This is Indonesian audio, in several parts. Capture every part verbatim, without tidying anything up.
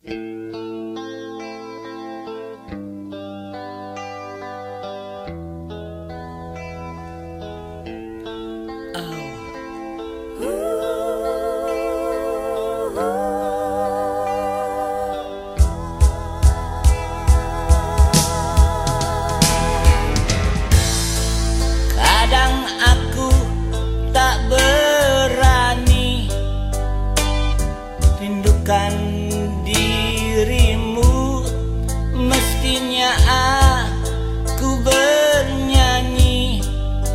Kadang aku tak berani rindukan dirimu, mestinya aku bernyanyi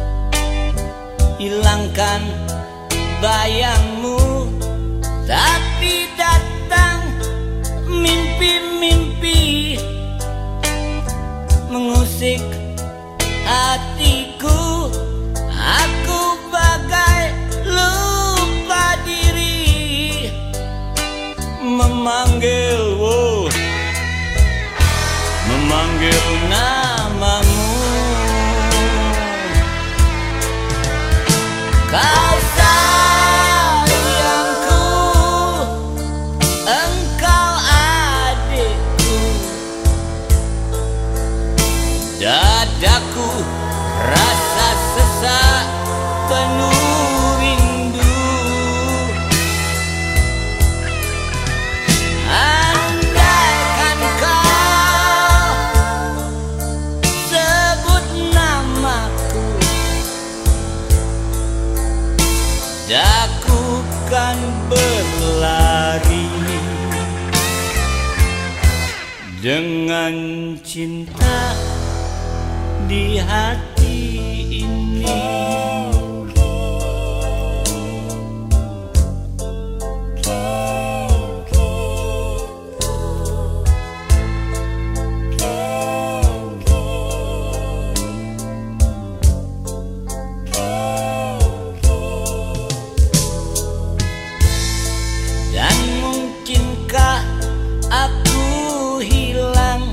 hilangkan bayangmu, tapi datang mimpi-mimpi mengusik hatiku. Aku bagai lupa diri, memanggil, oh, memanggil namamu. Kau sayangku, engkau adikku, dadaku rasa sesak penuh rindu. Andaikan kau sebut namaku, aku kan berlari dengan cinta di hati ini. Dan mungkinkah aku hilang,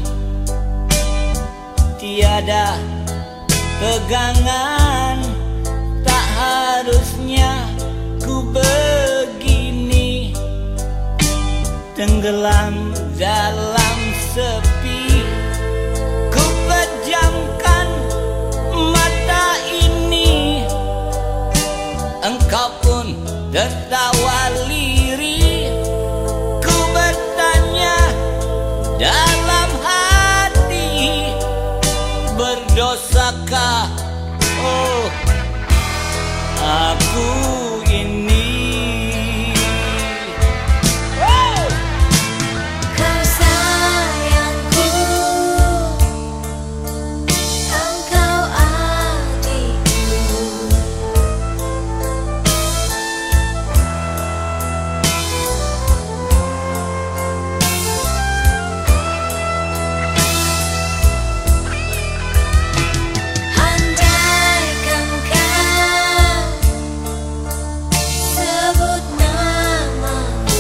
tiada pegangan, tak harusnya ku begini, tenggelam dalam sepi. Ku pejamkan mata ini, engkau pun tertawa lirih. Ku bertanya dalam hati, berdosakah oh aku ini? Oh! Kau sayangku, engkau adikku, andaikan kau sebut namamu,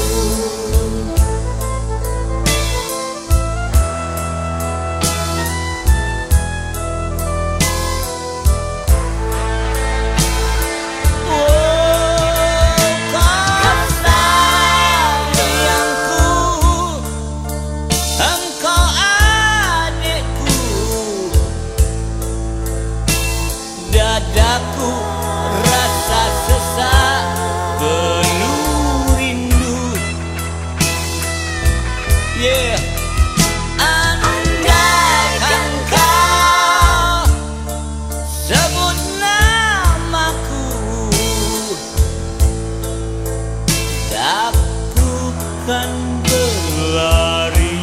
Oh, kau sayangku, engkau adikku, dadaku rasa sesak penuh rindu. Yeah. Andaikan kau sebut namaku, aku kan berlari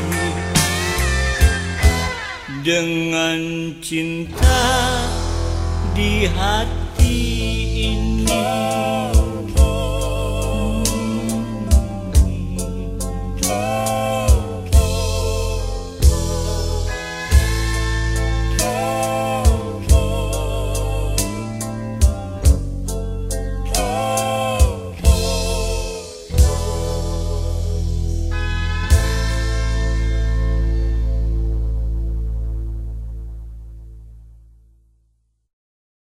dengan cinta di hati ini.